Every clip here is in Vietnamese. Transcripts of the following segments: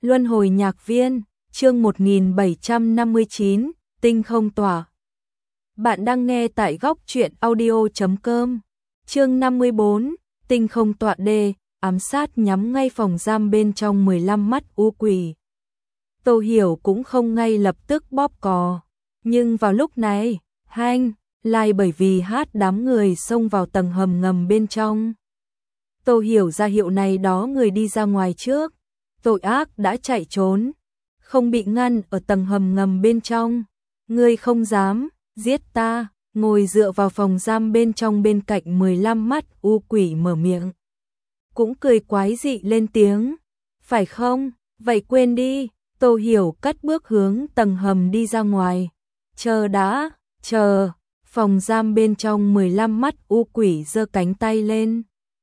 Luân hồi nhạc viên, chương 1759, tinh không tỏa. Bạn đang nghe tại góc truyện audio.com. Chương 54, tinh không tọa đê, ám sát nhắm ngay phòng giam bên trong 15 mắt u quỷ. Tô Hiểu cũng không ngay lập tức bóp cò, nhưng vào lúc này, hanh, lại bởi vì đám người xông vào tầng hầm ngầm bên trong. Tô Hiểu ra hiệu này đó người đi ra ngoài trước, tội ác đã chạy trốn, không bị ngăn ở tầng hầm ngầm bên trong. Ngươi không dám giết ta, ngồi dựa vào phòng giam bên trong bên cạnh 15 mắt u quỷ mở miệng. Cũng cười quái dị lên tiếng, phải không, vậy quên đi. Tô Hiểu cất bước hướng tầng hầm đi ra ngoài. Chờ đã, chờ. Phòng giam bên trong 15 mắt u quỷ giơ cánh tay lên.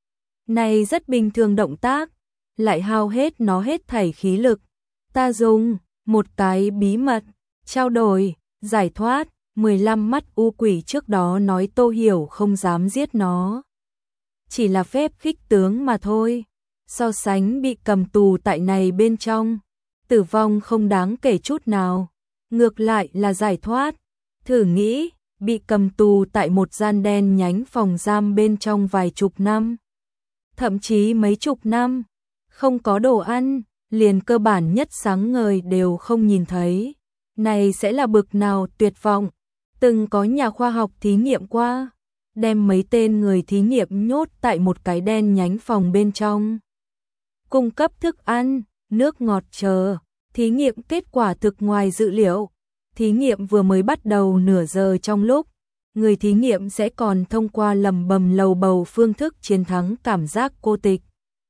Này rất bình thường động tác, lại hao hết nó hết thảy khí lực. Ta dùng một cái bí mật, trao đổi, giải thoát. 15 mắt u quỷ trước đó nói Tô Hiểu không dám giết nó. Chỉ là phép khích tướng mà thôi. So sánh bị cầm tù tại này bên trong, tử vong không đáng kể chút nào. Ngược lại là giải thoát. Thử nghĩ, bị cầm tù tại một gian đen nhánh phòng giam bên trong vài chục năm. Thậm chí mấy chục năm, không có đồ ăn, liền cơ bản nhất sáng ngời đều không nhìn thấy. Này sẽ là bực nào tuyệt vọng. Từng có nhà khoa học thí nghiệm qua, đem mấy tên người thí nghiệm nhốt tại một cái đen nhánh phòng bên trong. Cung cấp thức ăn, nước ngọt chờ, thí nghiệm kết quả thực ngoài dự liệu. Thí nghiệm vừa mới bắt đầu nửa giờ trong lúc, người thí nghiệm sẽ còn thông qua lầm bầm lầu bầu phương thức chiến thắng cảm giác cô tịch.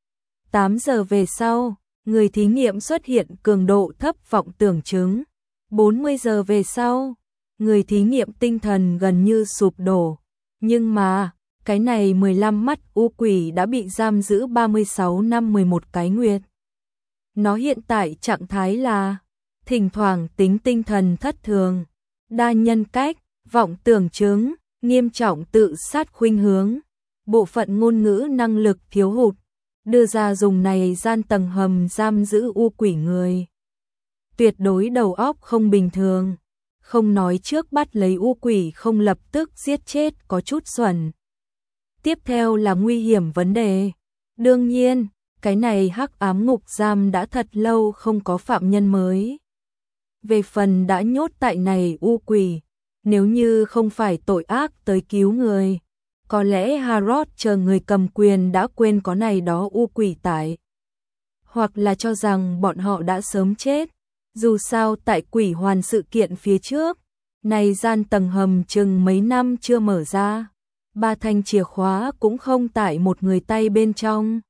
8 giờ về sau, người thí nghiệm xuất hiện cường độ thấp vọng tưởng chứng. 40 giờ về sau, người thí nghiệm tinh thần gần như sụp đổ. Nhưng mà, cái này 15 mắt u quỷ đã bị giam giữ 36 năm 11 cái nguyệt. Nó hiện tại trạng thái là thỉnh thoảng tính tinh thần thất thường, đa nhân cách, vọng tưởng chứng, nghiêm trọng tự sát khuynh hướng, bộ phận ngôn ngữ năng lực thiếu hụt, đưa ra dùng này gian tầng hầm giam giữ u quỷ người. Tuyệt đối đầu óc không bình thường, không nói trước bắt lấy u quỷ không lập tức giết chết có chút xuẩn. Tiếp theo là nguy hiểm vấn đề. Đương nhiên, cái này hắc ám ngục giam đã thật lâu không có phạm nhân mới. Về phần đã nhốt tại này u quỷ, nếu như không phải tội ác tới cứu người, có lẽ Harrod chờ người cầm quyền đã quên có này đó u quỷ tại. Hoặc là cho rằng bọn họ đã sớm chết. Dù sao tại quỷ hoàn sự kiện phía trước, này gian tầng hầm chừng mấy năm chưa mở ra. 3 thanh chìa khóa cũng không tại một người tay bên trong.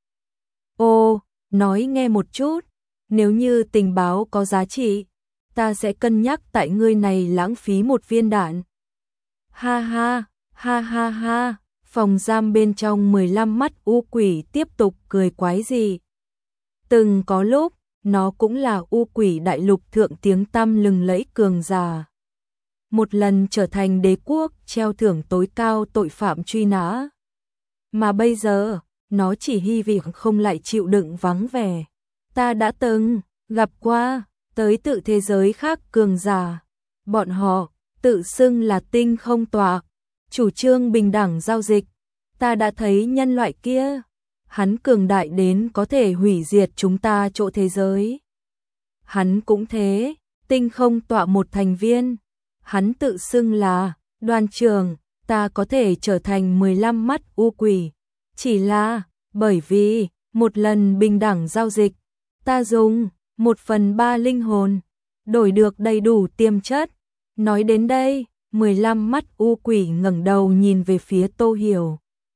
Ô, nói nghe một chút, nếu như tình báo có giá trị, ta sẽ cân nhắc tại ngươi này lãng phí một viên đạn. Ha ha, ha ha ha, phòng giam bên trong 15 mắt u quỷ tiếp tục cười quái dị. Từng có lúc, nó cũng là u quỷ đại lục thượng tiếng tăm lừng lẫy cường giả. Một lần trở thành đế quốc treo thưởng tối cao tội phạm truy nã. Mà bây giờ, nó chỉ hy vọng không lại chịu đựng vắng vẻ. Ta đã từng gặp qua tới tự thế giới khác cường giả. Bọn họ tự xưng là tinh không tọa, chủ trương bình đẳng giao dịch. Ta đã thấy nhân loại kia, hắn cường đại đến có thể hủy diệt chúng ta chỗ thế giới. Hắn cũng thế, tinh không tọa một thành viên. Hắn tự xưng là đoàn trưởng, ta có thể trở thành 15 mắt u quỷ. Chỉ là bởi vì một lần bình đẳng giao dịch, ta dùng 1/3 linh hồn, đổi được đầy đủ tiềm chất. Nói đến đây, 15 mắt u quỷ ngẩng đầu nhìn về phía Tô Hiểu.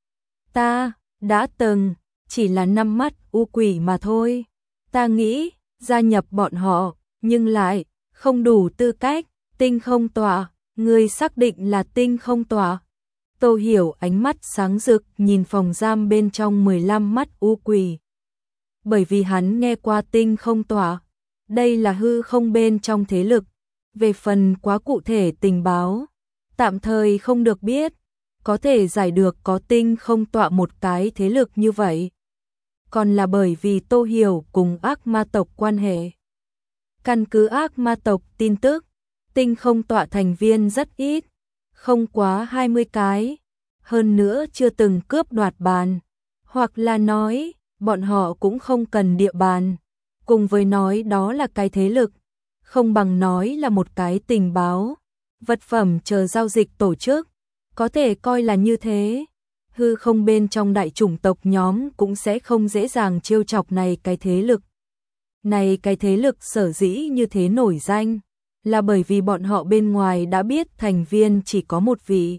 Ta đã từng chỉ là 5 mắt u quỷ mà thôi. Ta nghĩ gia nhập bọn họ, nhưng lại không đủ tư cách. Tinh không tọa, ngươi xác định là tinh không tọa. Tô Hiểu ánh mắt sáng rực nhìn phòng giam bên trong 15 mắt u quỷ. Bởi vì hắn nghe qua tinh không tọa, đây là hư không bên trong thế lực. Về phần quá cụ thể tình báo, tạm thời không được biết, có thể giải được có tinh không tọa một cái thế lực như vậy. còn là bởi vì Tô Hiểu cùng ác ma tộc quan hệ. Căn cứ ác ma tộc tin tức, tinh không tọa thành viên rất ít, không quá 20 cái, hơn nữa chưa từng cướp đoạt bàn, hoặc là nói, bọn họ cũng không cần địa bàn, cùng với nói đó là cái thế lực, không bằng nói là một cái tình báo, vật phẩm chờ giao dịch tổ chức, có thể coi là như thế. Hư không bên trong đại chủng tộc nhóm cũng sẽ không dễ dàng trêu chọc này cái thế lực. Này cái thế lực sở dĩ như thế nổi danh, là bởi vì bọn họ bên ngoài đã biết thành viên chỉ có một vị.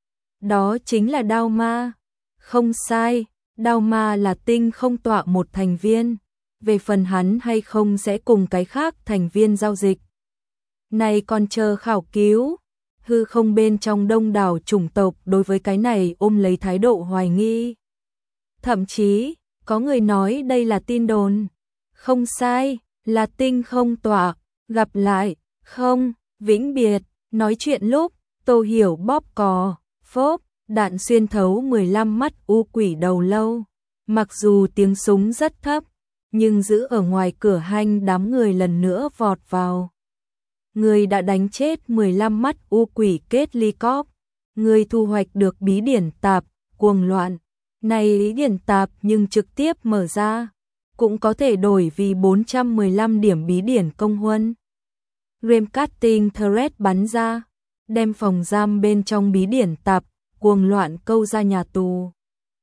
Đó chính là Đao Ma. Không sai, Đao Ma là tinh không tọa một thành viên. Về phần hắn hay không sẽ cùng cái khác thành viên giao dịch. Này còn chờ khảo cứu. Hư không bên trong đông đảo chủng tộc đối với cái này ôm lấy thái độ hoài nghi. Thậm chí, có người nói đây là tin đồn. Không sai, là tinh không tọa, gặp lại, không, vĩnh biệt, nói chuyện lúc, Tô Hiểu bóp cò, phốp, đạn xuyên thấu 15 mắt u quỷ đầu lâu. Mặc dù tiếng súng rất thấp, nhưng giữ ở ngoài cửa hanh đám người lần nữa vọt vào. Người đã đánh chết 15 mắt u quỷ kết ly cóp. Người thu hoạch được bí điển tạp, cuồng loạn. Này bí điển tạp nhưng trực tiếp mở ra. Cũng có thể đổi vì 415 điểm bí điển công huân. Remcasting Thread bắn ra. Đem phòng giam bên trong bí điển tạp, cuồng loạn câu ra nhà tù.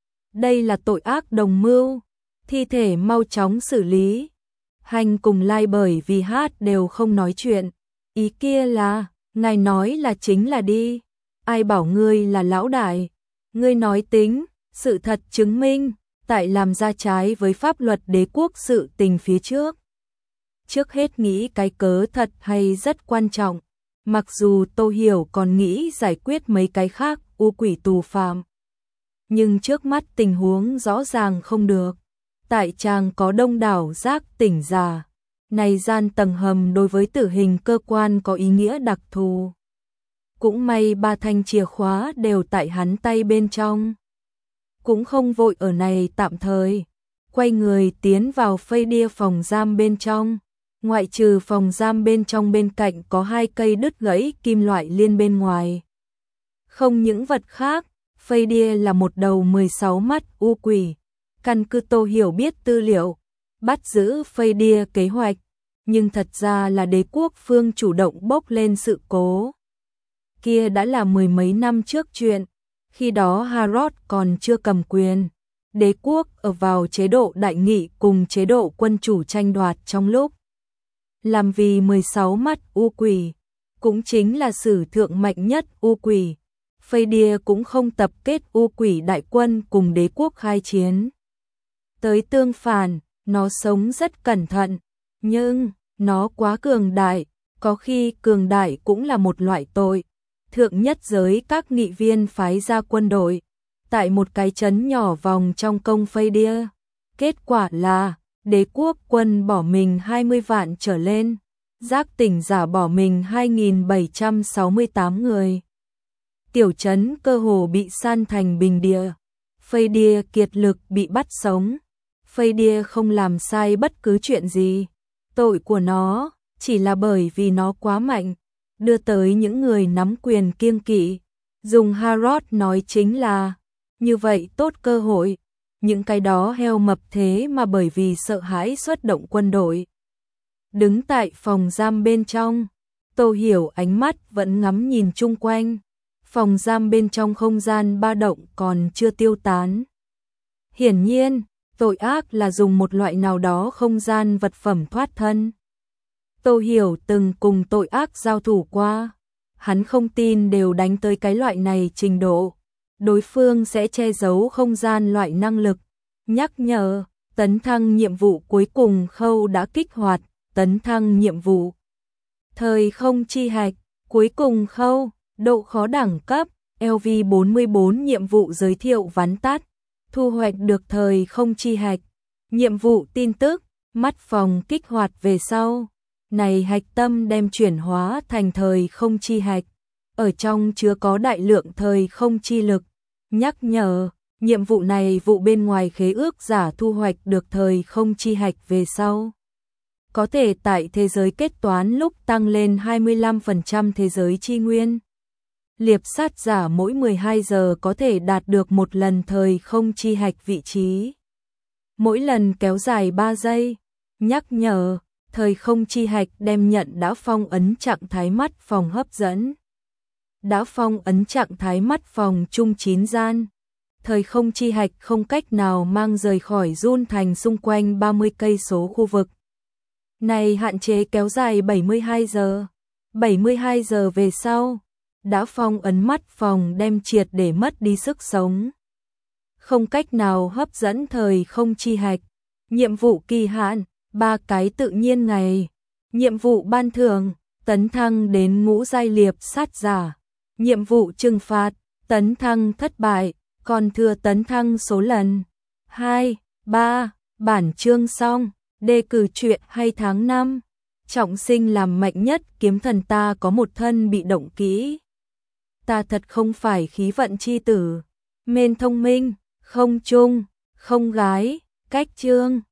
Đây là tội ác đồng mưu. Thi thể mau chóng xử lý. Hành cùng Lai bởi vì hát đều không nói chuyện. Ý kia là, ngài nói là chính là đi. Ai bảo ngươi là lão đại. Ngươi nói tính, sự thật chứng minh, tại làm ra trái với pháp luật đế quốc sự tình phía trước. Trước hết nghĩ cái cớ thật hay rất quan trọng. Mặc dù Tô Hiểu còn nghĩ giải quyết mấy cái khác u quỷ tù phạm. Nhưng trước mắt tình huống rõ ràng không được. Tại tràng có đông đảo giác tỉnh giả. Này gian tầng hầm đối với tử hình cơ quan có ý nghĩa đặc thù. Cũng may 3 thanh chìa khóa đều tại hắn tay bên trong. Cũng không vội ở này tạm thời. Quay người tiến vào phây đia phòng giam bên trong. Ngoại trừ phòng giam bên trong bên cạnh có 2 cây đứt gãy kim loại liên bên ngoài. Không những vật khác, phây đia là một đầu 16 mắt u quỷ. Căn cứ Tô Hiểu biết tư liệu, bắt giữ phây đia kế hoạch, nhưng thật ra là đế quốc phương chủ động bốc lên sự cố. Kia đã là 10 mấy năm trước chuyện, khi đó Harrod còn chưa cầm quyền. Đế quốc ở vào chế độ đại nghị cùng chế độ quân chủ tranh đoạt trong lúc. Làm vì 16 mắt u quỷ, cũng chính là sử thượng mạnh nhất u quỷ. Phây đia cũng không tập kết u quỷ đại quân cùng đế quốc khai chiến. Tới tương phản, nó sống rất cẩn thận, nhưng nó quá cường đại, có khi cường đại cũng là một loại tội. Thượng nhất giới các nghị viên phái ra quân đội, tại một cái trấn nhỏ vòng trong công phây đia. Kết quả là, đế quốc quân bỏ mình 20 vạn trở lên, giác tỉnh giả bỏ mình 2.768 người. Tiểu trấn cơ hồ bị san thành bình địa, phây đia kiệt lực bị bắt sống. Phây đia không làm sai bất cứ chuyện gì. Tội của nó chỉ là bởi vì nó quá mạnh, đưa tới những người nắm quyền kiêng kỵ. Dùng Harrod nói chính là, như vậy tốt cơ hội. Những cái đó heo mập thế mà bởi vì sợ hãi xuất động quân đội. Đứng tại phòng giam bên trong, Tô Hiểu ánh mắt vẫn ngắm nhìn chung quanh. Phòng giam bên trong không gian ba động còn chưa tiêu tán. Hiển nhiên, tội ác là dùng một loại nào đó không gian vật phẩm thoát thân. Tô Hiểu từng cùng tội ác giao thủ qua. Hắn không tin đều đánh tới cái loại này trình độ. Đối phương sẽ che giấu không gian loại năng lực. Nhắc nhở, tấn thăng nhiệm vụ cuối cùng khâu đã kích hoạt, tấn thăng nhiệm vụ. Thời không chi hạch, cuối cùng khâu, độ khó đẳng cấp, LV44 nhiệm vụ giới thiệu vắn tắt. Thu hoạch được thời không chi hạch. Nhiệm vụ tin tức, mắt phòng kích hoạt về sau. Này hạch tâm đem chuyển hóa thành thời không chi hạch. Ở trong chứa có đại lượng thời không chi lực. Nhắc nhở, Nhiệm vụ này vụ bên ngoài khế ước giả thu hoạch được thời không chi hạch về sau. Có thể tại thế giới kết toán lúc tăng lên 25% thế giới chi nguyên. Liệp sát giả mỗi 12 giờ có thể đạt được một lần thời không chi hạch vị trí. Mỗi lần kéo dài 3 giây. Nhắc nhở, thời không chi hạch đem nhận đã phong ấn trạng thái mắt phòng hấp dẫn. Đã phong ấn trạng thái mắt phòng chung 9 gian. Thời không chi hạch không cách nào mang rời khỏi Jun thành xung quanh 30 cây số khu vực. Này hạn chế kéo dài 72 giờ. 72 giờ về sau, đã phong ấn mắt phòng đem triệt để mất đi sức sống. Không cách nào hấp dẫn thời không chi hạch. Nhiệm vụ kỳ hạn, 3 cái tự nhiên ngày. Nhiệm vụ ban thưởng, tấn thăng đến ngũ giai liệp sát giả. Nhiệm vụ trừng phạt, tấn thăng thất bại, còn thừa tấn thăng số lần. 2, 3, bản chương xong, đề cử truyện hay tháng 5. Trọng sinh làm mạnh nhất kiếm thần ta có một thân bị động kỹ. Ta thật không phải khí vận chi tử. Mên thông minh, không trung, không gái, cách chương.